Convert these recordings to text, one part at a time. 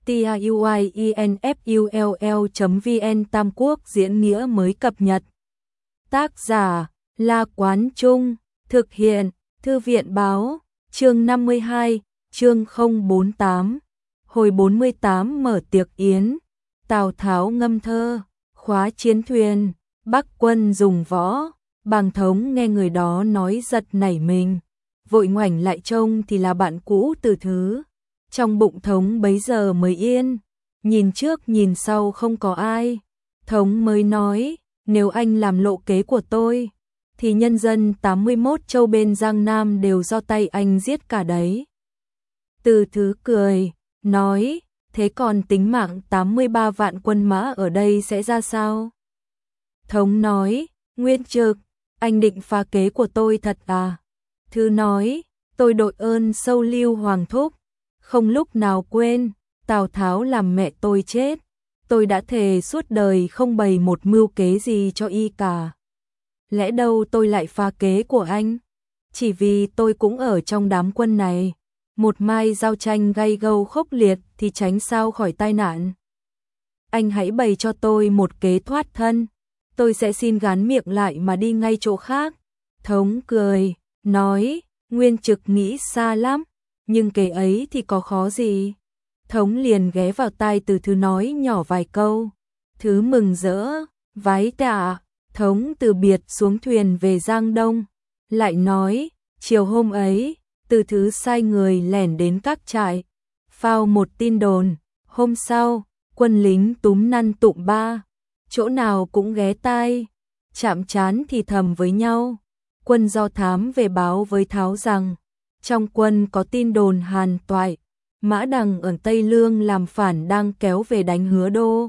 tiuinfull.vn Tam Quốc diễn nghĩa mới cập nhật. Tác giả La Quán Trung, thực hiện Thư viện Báo, chương 52, chương 048. Hồi 48 mở tiệc yến, Tào Tháo ngâm thơ, khóa chiến thuyền, Bắc quân dùng võ. Bàng Thống nghe người đó nói giật nảy mình, vội ngoảnh lại trông thì là bạn cũ Từ Thứ. Trong bụng Thống bấy giờ mới yên, nhìn trước nhìn sau không có ai. Thống mới nói, nếu anh làm lộ kế của tôi, thì nhân dân 81 châu bên Giang Nam đều do tay anh giết cả đấy. Từ Thứ cười, nói, thế còn tính mạng 83 vạn quân mã ở đây sẽ ra sao? Thống nói, Nguyên Trực, anh định phá kế của tôi thật à? Thứ nói, tôi đội ơn sâu Lưu Hoàng Thúc, không lúc nào quên, Tào Tháo làm mẹ tôi chết, tôi đã thề suốt đời không bày một mưu kế gì cho y cả. Lẽ đâu tôi lại phá kế của anh? Chỉ vì tôi cũng ở trong đám quân này, một mai giao tranh gay gâu khốc liệt thì tránh sao khỏi tai nạn. Anh hãy bày cho tôi một kế thoát thân, tôi sẽ xin gán miệng lại mà đi ngay chỗ khác. Thống cười, nói, Nguyên Trực nghĩ xa lắm, nhưng kế ấy thì có khó gì. Thống liền ghé vào tai Từ Thứ nói nhỏ vài câu. Thứ mừng rỡ, vái tạ. Thống từ biệt xuống thuyền về Giang Đông, lại nói, chiều hôm ấy, Từ Thứ sai người lẻn đến các trại, phao một tin đồn. Hôm sau, quân lính túm năn tụm ba, chỗ nào cũng ghé tai, chạm trán thì thầm với nhau. Quân do thám về báo với Tháo rằng, trong quân có tin đồn Hàn Toại, Mã Đằng ở Tây Lương làm phản đang kéo về đánh Hứa Đô.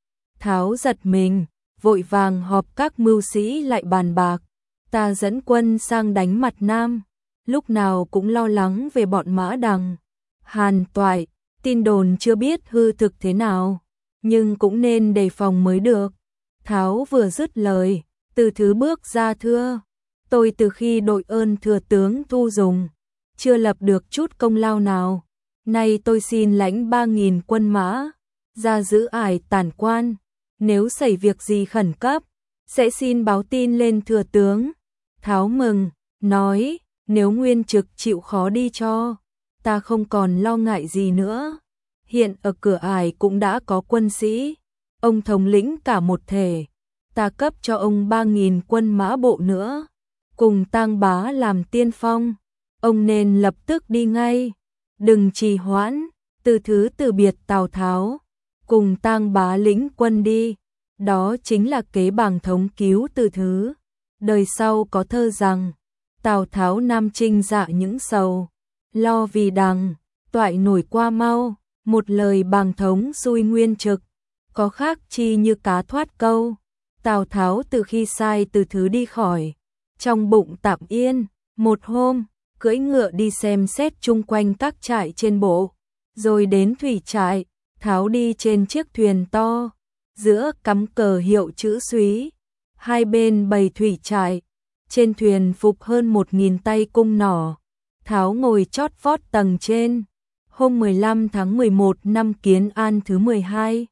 Tháo giật mình, vội vàng họp các mưu sĩ lại bàn bạc, ta dẫn quân sang đánh mặt Nam, lúc nào cũng lo lắng về bọn Mã Đằng, Hàn Toại, tin đồn chưa biết hư thực thế nào, nhưng cũng nên đề phòng mới được. Tháo vừa dứt lời, Từ Thứ bước ra thưa, tôi từ khi đội ơn thừa tướng Thu Dùng, chưa lập được chút công lao nào, nay tôi xin lãnh 3.000 quân mã, ra giữ ải Tản Quan, nếu xảy việc gì khẩn cấp, sẽ xin báo tin lên thừa tướng. Tháo mừng, nói, nếu Nguyên Trực chịu khó đi cho, ta không còn lo ngại gì nữa. Hiện ở cửa ải cũng đã có quân sĩ, ông thống lĩnh cả một thể, ta cấp cho ông 3.000 quân mã bộ nữa, cùng Tang Bá làm tiên phong, ông nên lập tức đi ngay, đừng trì hoãn. Từ Thứ từ biệt Tào Tháo, cùng Tang Bá lĩnh quân đi, đó chính là kế Bàng Thống cứu Từ Thứ. Đời sau có thơ rằng, Tào Tháo Nam Trinh dạ những sầu, lo vì Đằng, Toại nổi qua mau, một lời Bàng Thống xui Nguyên Trực, có khác chi như cá thoát câu. Tào Tháo từ khi sai Từ Thứ đi khỏi, trong bụng tạm yên, một hôm, cưỡi ngựa đi xem xét chung quanh các trại trên bộ, rồi đến thủy trại, Tháo đi trên chiếc thuyền to, giữa cắm cờ hiệu chữ Súy, hai bên bày thủy trại, trên thuyền phục hơn 1.000 tay cung nỏ, Tháo ngồi chót vót tầng trên. Hôm 15 tháng 11 năm Kiến An thứ 12,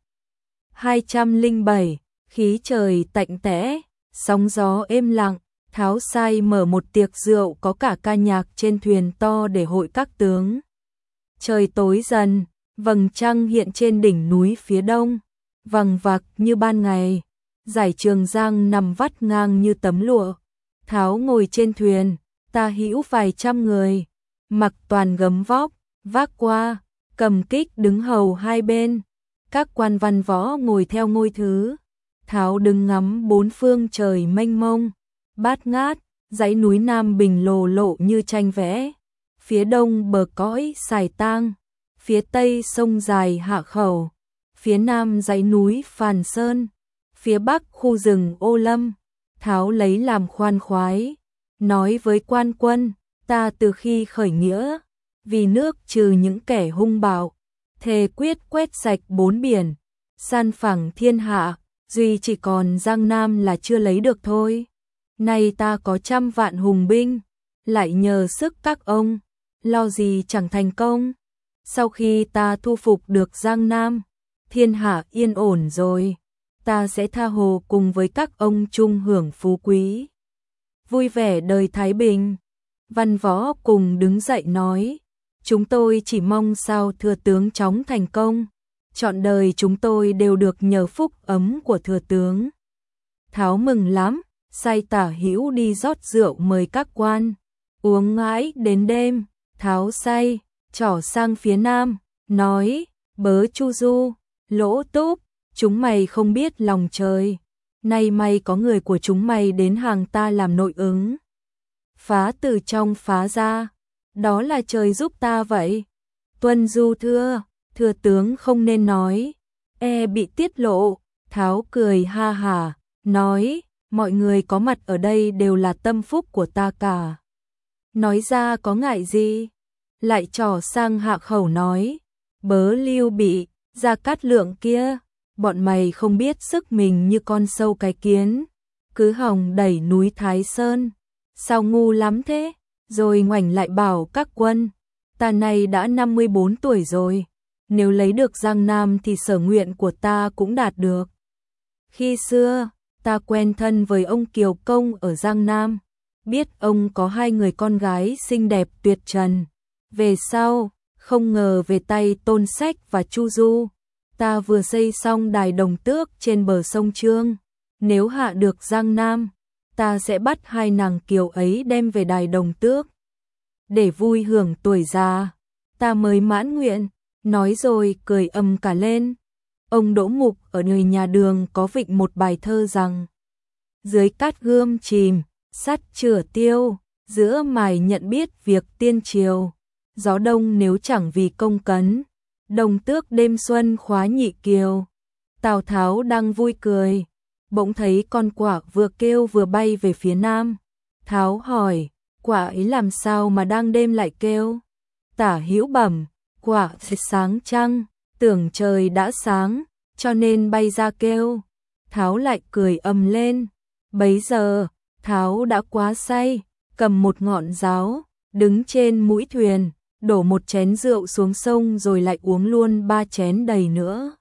207, khí trời tạnh tẽ, sóng gió êm lặng, Tháo sai mở một tiệc rượu có cả ca nhạc trên thuyền to để hội các tướng. Trời tối dần, vầng trăng hiện trên đỉnh núi phía đông, vằng vặc như ban ngày, dải Trường Giang nằm vắt ngang như tấm lụa. Tháo ngồi trên thuyền, tà hữu vài trăm người, mặc toàn gấm vóc, vác qua, cầm kích đứng hầu hai bên, các quan văn võ ngồi theo ngôi thứ. Tháo đứng ngắm bốn phương trời mênh mông, bát ngát, dãy núi Nam Bình lồ lộ như tranh vẽ, phía đông bờ cõi Sài Tang, phía tây sông dài Hạ Khẩu, phía nam dãy núi Phàn Sơn, phía bắc khu rừng Ô Lâm. Tháo lấy làm khoan khoái, nói với quan quân, ta từ khi khởi nghĩa, vì nước trừ những kẻ hung bạo, thề quyết quét sạch bốn biển, san phẳng thiên hạ, duy chỉ còn Giang Nam là chưa lấy được thôi. Nay ta có 100 vạn hùng binh, lại nhờ sức các ông, lo gì chẳng thành công. sau khi ta thu phục được Giang Nam, thiên hạ yên ổn rồi, ta sẽ tha hồ cùng với các ông chung hưởng phú quý. Vui vẻ đời thái bình. Văn Võ cùng đứng dậy nói, chúng tôi chỉ mong sao thừa tướng chóng thành công, trọn đời chúng tôi đều được nhờ phúc ấm của thừa tướng. Tháo mừng lắm, sai Tả Hữu đi rót rượu mời các quan, uống mãi đến đêm. Tháo say, trỏ sang phía nam, nói, Bớ Chu Du, Lỗ Túc, chúng mày không biết lòng trời, nay may có người của chúng mày đến hàng ta làm nội ứng. Phá từ trong phá ra, đó là trời giúp ta vậy. Tuân Du thưa, thừa tướng không nên nói, bị tiết lộ. Tháo cười ha hả, nói, mọi người có mặt ở đây đều là tâm phúc của ta cả. Nói ra có ngại gì? Lại trỏ sang Hạ Khẩu nói, Bớ Lưu Bị, Gia Cát Lượng kia, bọn mày không biết sức mình như con sâu cái kiến, cứ hòng đẩy núi Thái Sơn, sao ngu lắm thế? Rồi ngoảnh lại bảo các quân, ta này đã 54 tuổi rồi, nếu lấy được Giang Nam thì sở nguyện của ta cũng đạt được. Khi xưa, ta quen thân với ông Kiều Công ở Giang Nam, biết ông có 2 người con gái xinh đẹp tuyệt trần. Về sau, không ngờ về tay Tôn Sách và Chu Du, ta vừa xây xong đài Đồng Tước trên bờ sông Trương. Nếu hạ được Giang Nam, ta sẽ bắt 2 nàng kiều ấy đem về đài Đồng Tước. Để vui hưởng tuổi già, ta mới mãn nguyện. Nói rồi cười ầm cả lên. Ông Đỗ Mục ở nơi nhà Đường có vịnh một bài thơ rằng, dưới cát gươm chìm, sắt chửa tiêu, giữa mài nhận biết việc tiên triều. Gió đông nếu chẳng vì công cấn, Đồng Tước đêm xuân khóa nhị kiều. Tào Tháo đang vui cười, bỗng thấy con quạ vừa kêu vừa bay về phía nam. Tháo hỏi, quạ ấy làm sao mà đang đêm lại kêu? Tả Hữu bẩm, quạ sáng trăng, tưởng trời đã sáng, cho nên bay ra kêu. Tháo lại cười ầm lên. Bấy giờ, Tháo đã quá say, cầm một ngọn giáo, đứng trên mũi thuyền, đổ một chén rượu xuống sông rồi lại uống luôn 3 chén đầy nữa.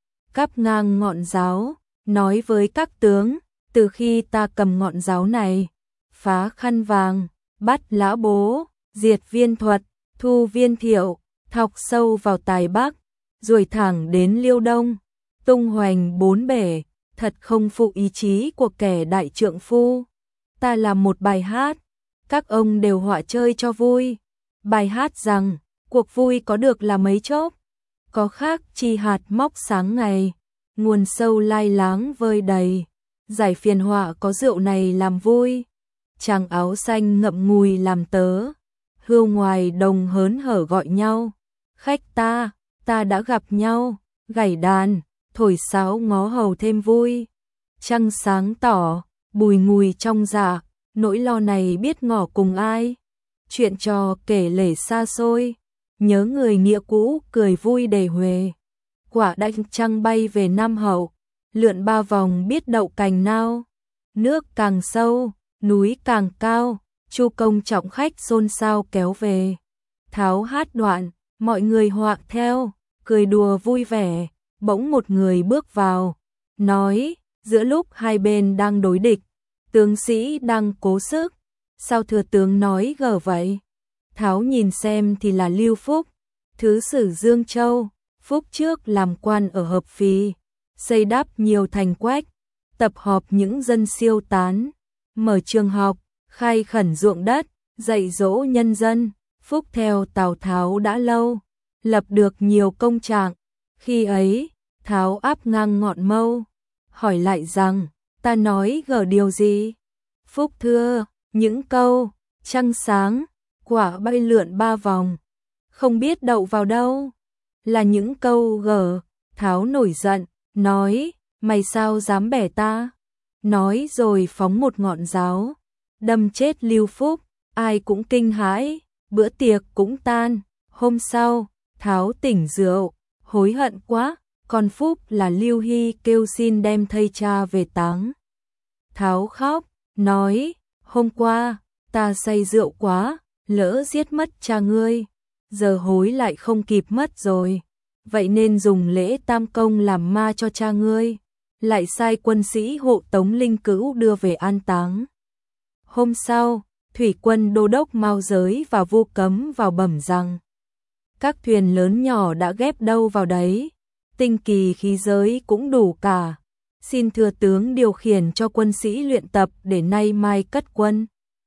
Cắp ngang ngọn giáo, nói với các tướng, từ khi ta cầm ngọn giáo này, phá khăn vàng, bắt lã bố, diệt viên thuật, thu viên thiệu, thọc sâu vào tài Bắc, rồi thẳng đến Liêu Đông, tung hoành 4 bể, thật không phụ ý chí của kẻ đại trượng phu. Ta làm một bài hát, các ông đều họa chơi cho vui. Bài hát rằng, cuộc vui có được là mấy chốc, có khác chi hạt móc sáng ngày, nguồn sâu lai láng vơi đầy, giải phiền họa có rượu này làm vui. Chàng áo xanh ngậm ngùi làm tớ, hươu ngoài đồng hớn hở gọi nhau, khách ta đã gặp nhau, gảy đàn, thổi sáo ngó hầu thêm vui. Trăng sáng tỏ, bùi ngùi trong dạ, nỗi lo này biết ngỏ cùng ai. Chuyện trò kể lể xa xôi, nhớ người nghĩa cũ cười vui đầy huề. Quả đanh trăng bay về Nam Hậu, lượn 3 vòng biết đậu cành nào. Nước càng sâu, núi càng cao, Chu công trọng khách xôn xao kéo về. Tháo hát đoạn, mọi người hoạ theo, cười đùa vui vẻ. Bỗng một người bước vào, nói, giữa lúc hai bên đang đối địch, tướng sĩ đang cố sức, sao thừa tướng nói gở vậy? Tháo nhìn xem thì là Lưu Phúc, thứ sử Dương Châu. Phúc trước làm quan ở Hợp Phì, xây đắp nhiều thành quách, tập họp những dân siêu tán, mở trường học, khai khẩn ruộng đất, dạy dỗ nhân dân. Phúc theo Tào Tháo đã lâu, lập được nhiều công trạng. Khi ấy, Tháo áp ngang ngọn mâu, hỏi lại rằng, ta nói gở điều gì? Phúc thưa, những câu, trăng sáng, quả bay lượn 3 vòng, không biết đậu vào đâu, là những câu gở. Tháo nổi giận, nói, mày sao dám bẻ ta? Nói rồi phóng một ngọn giáo, đâm chết Lưu Phúc, ai cũng kinh hãi, bữa tiệc cũng tan. Hôm sau, Tháo tỉnh rượu, hối hận quá, còn Phúc là Lưu Hy kêu xin đem thây cha về táng. Tháo khóc, nói, hôm qua, ta say rượu quá, lỡ giết mất cha ngươi. giờ hối lại không kịp mất rồi. Vậy nên dùng lễ tam công làm ma cho cha ngươi, lại sai quân sĩ hộ tống linh cữu đưa về an táng. Hôm sau, thủy quân đô đốc Mao Giới và Vu Cấm vào bẩm rằng các thuyền lớn nhỏ đã ghép đâu vào đấy, tinh kỳ khí giới cũng đủ cả. Xin thừa tướng điều khiển cho quân sĩ luyện tập để nay mai cất quân.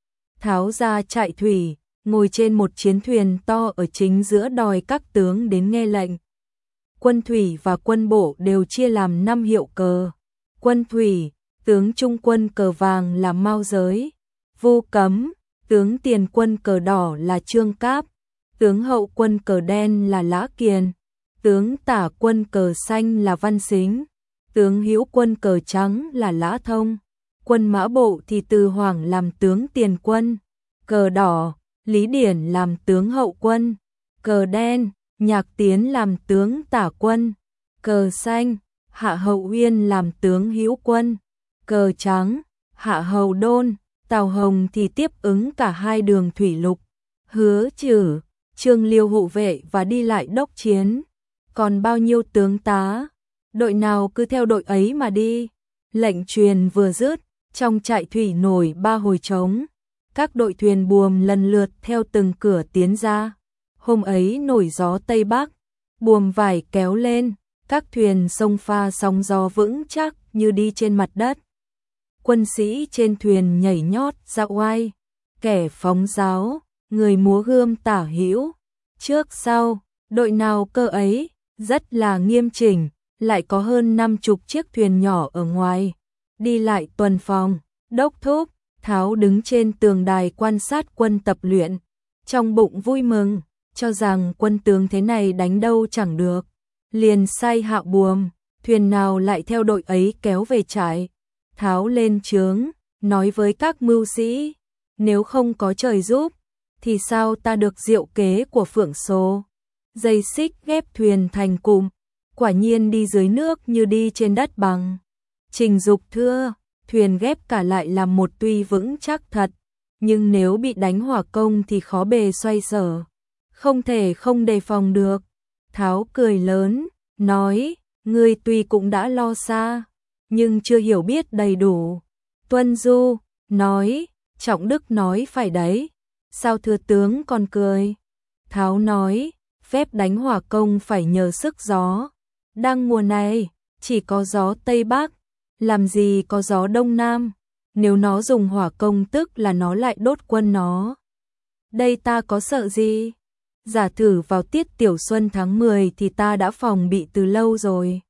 Tháo ra trại thủy, ngồi trên một chiến thuyền to ở chính giữa đòi các tướng đến nghe lệnh. Quân thủy và quân bộ đều chia làm 5 hiệu cờ. Quân thủy, tướng trung quân cờ vàng là Mao Giới, Vu Cấm, tướng tiền quân cờ đỏ là Trương Cáp, tướng hậu quân cờ đen là Lã Kiền, tướng tả quân cờ xanh là Văn Sính, tướng hữu quân cờ trắng là Lã Thông. Quân mã bộ thì Từ Hoảng làm tướng tiền quân, cờ đỏ, Lý Điển làm tướng hậu quân, cờ đen, Nhạc Tiến làm tướng tả quân, cờ xanh, Hạ Hậu Uyên làm tướng hữu quân, cờ trắng, Hạ Hầu Đôn, Tào Hồng thì tiếp ứng cả hai đường thủy lục, Hứa Trử, Trương Liêu hộ vệ và đi lại đốc chiến. Còn bao nhiêu tướng tá, đội nào cứ theo đội ấy mà đi. Lệnh truyền vừa dứt, trong trại thủy nổi 3 hồi trống, các đội thuyền buồm lần lượt theo từng cửa tiến ra. Hôm ấy nổi gió Tây Bắc, buồm vải kéo lên, các thuyền sông pha sóng gió vững chắc như đi trên mặt đất. Quân sĩ trên thuyền nhảy nhót ra oai, kẻ phóng giáo, người múa gươm tả hữu, trước sau, đội nào cơ ấy, rất là nghiêm chỉnh, lại có hơn 50 chiếc thuyền nhỏ ở ngoài, đi lại tuần phòng. Đốc thúc, Tháo đứng trên tường đài quan sát quân tập luyện, trong bụng vui mừng, cho rằng quân tướng thế này đánh đâu chẳng được, liền sai hạ buồm, thuyền nào lại theo đội ấy kéo về trại. Tháo lên trướng, nói với các mưu sĩ, nếu không có trời giúp, thì sao ta được diệu kế của Phượng Số. Dây xích ghép thuyền thành cụm, quả nhiên đi dưới nước như đi trên đất bằng. Trình Dục thưa, thuyền ghép cả lại làm một tuy vững chắc thật, nhưng nếu bị đánh hỏa công thì khó bề xoay sở, không thể không đề phòng được. Tháo cười lớn, nói, ngươi tuy cũng đã lo xa, nhưng chưa hiểu biết đầy đủ. Tuân Du, nói, Trọng Đức nói phải đấy, sao thừa tướng còn cười? Tháo nói, phép đánh hỏa công phải nhờ sức gió, đang mùa này, chỉ có gió Tây Bắc, làm gì có gió Đông Nam, nếu nó dùng hỏa công tức là nó lại đốt quân nó. Đây ta có sợ gì? Giả thử vào tiết tiểu xuân tháng 10 thì ta đã phòng bị từ lâu rồi.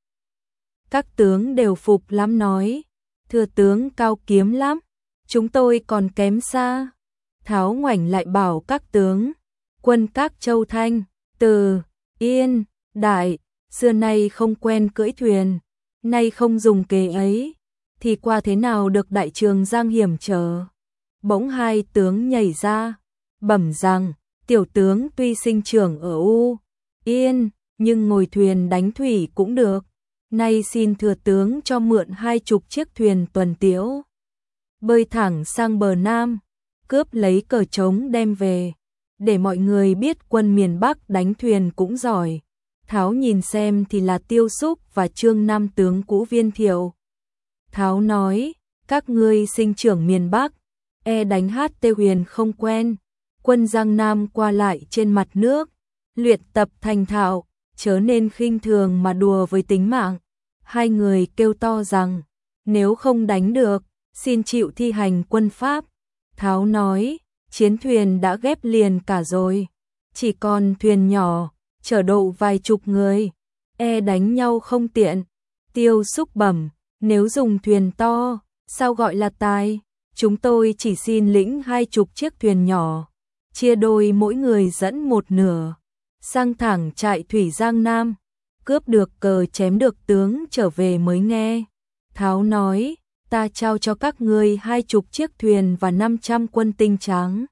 Các tướng đều phục lắm nói, thừa tướng cao kiếm lắm, chúng tôi còn kém xa. Tháo ngoảnh lại bảo các tướng, quân các châu Thanh, Từ, Yên, Đại, xưa nay không quen cưỡi thuyền, nay không dùng kế ấy, thì qua thế nào được đại trường giang hiểm trở. Bỗng hai tướng nhảy ra, bẩm rằng, tiểu tướng tuy sinh trưởng ở U, Yên, nhưng ngồi thuyền đánh thủy cũng được, nay xin thừa tướng cho mượn 20 chiếc thuyền tuần tiễu, bơi thẳng sang bờ Nam, cướp lấy cờ trống đem về, để mọi người biết quân miền Bắc đánh thuyền cũng giỏi. Tháo nhìn xem thì là Tiêu Xúc và Trương Nam tướng cũ Viên Thiệu. Tháo nói, các ngươi sinh trưởng miền Bắc, đánh hát tê huyền không quen, quân Giang Nam qua lại trên mặt nước, luyện tập thành thạo, chớ nên khinh thường mà đùa với tính mạng. Hai người kêu to rằng, nếu không đánh được, xin chịu thi hành quân pháp. Tháo nói, chiến thuyền đã ghép liền cả rồi, chỉ còn thuyền nhỏ, chở độ vài chục người, đánh nhau không tiện. Tiêu Xúc bẩm, nếu dùng thuyền to, sao gọi là tài, chúng tôi chỉ xin lĩnh 20 chiếc thuyền nhỏ, chia đôi mỗi người dẫn một nửa, sang thẳng trại thủy Giang Nam, cướp được cờ chém được tướng trở về mới nghe. Tháo nói, ta trao cho các ngươi 20 chiếc thuyền và 500 quân tinh tráng,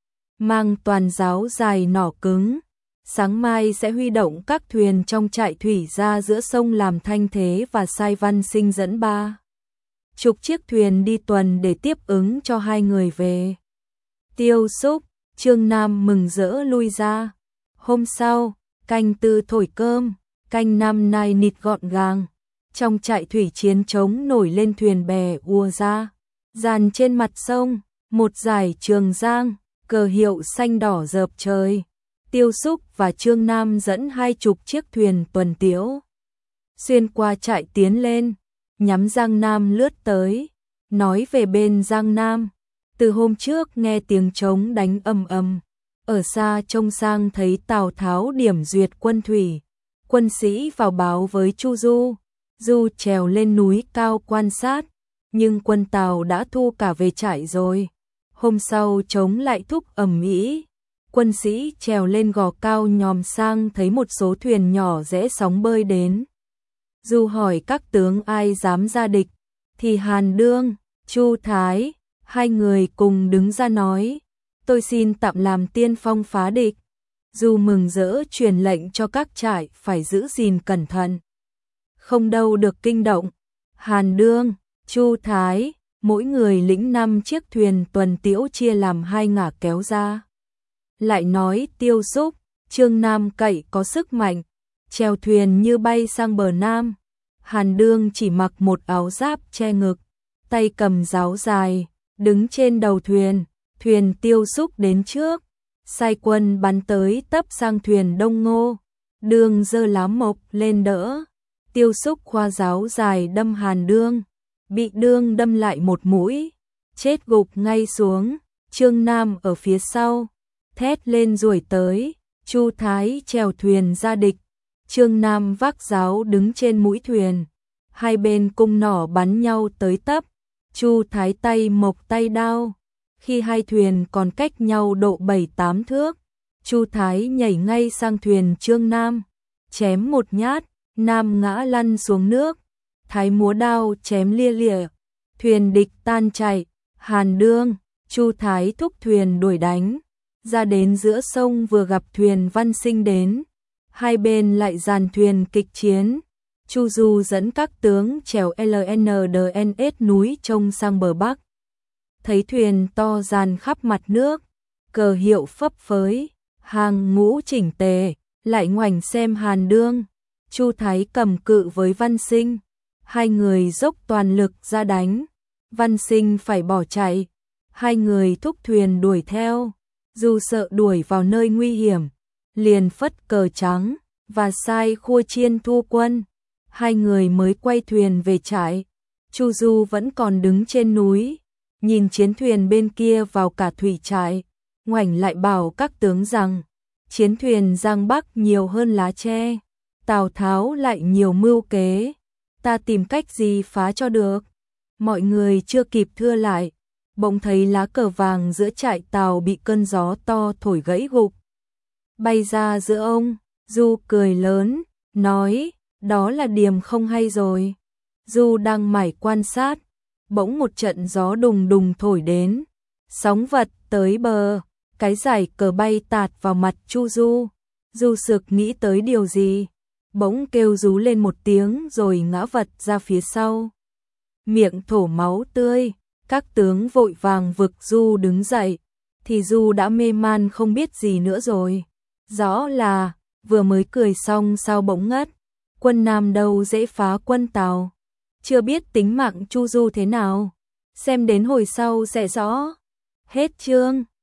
mang toàn giáo dài nỏ cứng, sáng mai sẽ huy động các thuyền trong trại thủy ra giữa sông làm thanh thế và sai Văn Sinh dẫn 30 chiếc thuyền đi tuần để tiếp ứng cho hai người về. Tiêu Xúc, Trương Nam mừng rỡ lui ra. Hôm sau, canh tư thổi cơm, canh năm nai nịt gọn gàng. Trong trại thủy chiến trống nổi lên thuyền bè ùa ra. Dàn trên mặt sông, một dải Trường Giang, cờ hiệu xanh đỏ rợp trời. Tiêu Xúc và Trương Nam dẫn 20 chiếc thuyền tuần tiễu. Xuyên qua trại tiến lên, nhắm Giang Nam lướt tới. Nói về bên Giang Nam, từ hôm trước nghe tiếng trống đánh ầm ầm. Ở xa trông sang thấy Tào Tháo điểm duyệt quân thủy. Quân sĩ vào báo với Chu Du. Du trèo lên núi cao quan sát, nhưng quân Tào đã thu cả về trại rồi. Hôm sau trống lại thúc ầm ĩ. Quân sĩ trèo lên gò cao nhòm sang thấy một số thuyền nhỏ rẽ sóng bơi đến. Du hỏi các tướng ai dám ra địch, thì Hàn Đương, Chu Thái, hai người cùng đứng ra nói, tôi xin tạm làm tiên phong phá địch. Du mừng rỡ truyền lệnh cho các trại phải giữ gìn cẩn thận, không đâu được kinh động. Hàn Đương, Chu Thái, mỗi người lĩnh 5 chiếc thuyền tuần tiễu chia làm 2 ngả kéo ra. Lại nói Tiêu Xúc, Trương Nam cậy có sức mạnh, chèo thuyền như bay sang bờ Nam. Hàn Đương chỉ mặc một áo giáp che ngực, tay cầm giáo dài, đứng trên đầu thuyền. Thuyền Tiêu Xúc đến trước, sai quân bắn tới tấp sang thuyền Đông Ngô. Đương giơ lá mộc lên đỡ. Tiêu Xúc khoa giáo dài đâm Hàn Đương, bị Đương đâm lại một mũi, chết gục ngay xuống. Trương Nam ở phía sau, thét lên đuổi tới. Chu Thái chèo thuyền ra địch, Trương Nam vác giáo đứng trên mũi thuyền. Hai bên cung nỏ bắn nhau tới tấp. Chu Thái tay mộc tay đao. Khi hai thuyền còn cách nhau độ 7-8 thước, Chu Thái nhảy ngay sang thuyền Trương Nam, chém một nhát, Nam ngã lăn xuống nước. Thái múa đao chém lia lịa, thuyền địch tan chạy. Hàn Đương, Chu Thái thúc thuyền đuổi đánh, ra đến giữa sông vừa gặp thuyền Văn Sinh đến. Hai bên lại dàn thuyền kịch chiến. Chu Du dẫn các tướng chèo LNDNS núi trông sang bờ Bắc. Thấy thuyền to dàn khắp mặt nước, cờ hiệu phấp phới, hàng ngũ chỉnh tề, lại ngoảnh xem Hàn Đương. Chu Thái cầm cự với Văn Sinh, hai người dốc toàn lực ra đánh. Văn Sinh phải bỏ chạy, hai người thúc thuyền đuổi theo. Dù sợ đuổi vào nơi nguy hiểm, liền phất cờ trắng và sai Khua Chiên thu quân. Hai người mới quay thuyền về trại. Chu Du vẫn còn đứng trên núi, nhìn chiến thuyền bên kia vào cả thủy trại, ngoảnh lại bảo các tướng rằng chiến thuyền Giang Bắc nhiều hơn lá tre, Tào Tháo lại nhiều mưu kế, ta tìm cách gì phá cho được. Mọi người chưa kịp thưa lại, bỗng thấy lá cờ vàng giữa trại Tào bị cơn gió to thổi gãy gục, bay ra giữa ông. Du cười lớn, nói, đó là điểm không hay rồi. Du đang mải quan sát, bỗng một trận gió đùng đùng thổi đến, sóng vật tới bờ, cái dải cờ bay tạt vào mặt Chu Du. Du sực nghĩ tới điều gì, bỗng kêu rú lên một tiếng rồi ngã vật ra phía sau, miệng thổ máu tươi. Các tướng vội vàng vực Du đứng dậy, thì Du đã mê man không biết gì nữa rồi. Rõ là vừa mới cười xong sao bỗng ngất. Quân Nam đâu dễ phá quân Tào, chưa biết tính mạng Chu Du thế nào, xem đến hồi sau sẽ rõ. Hết chương.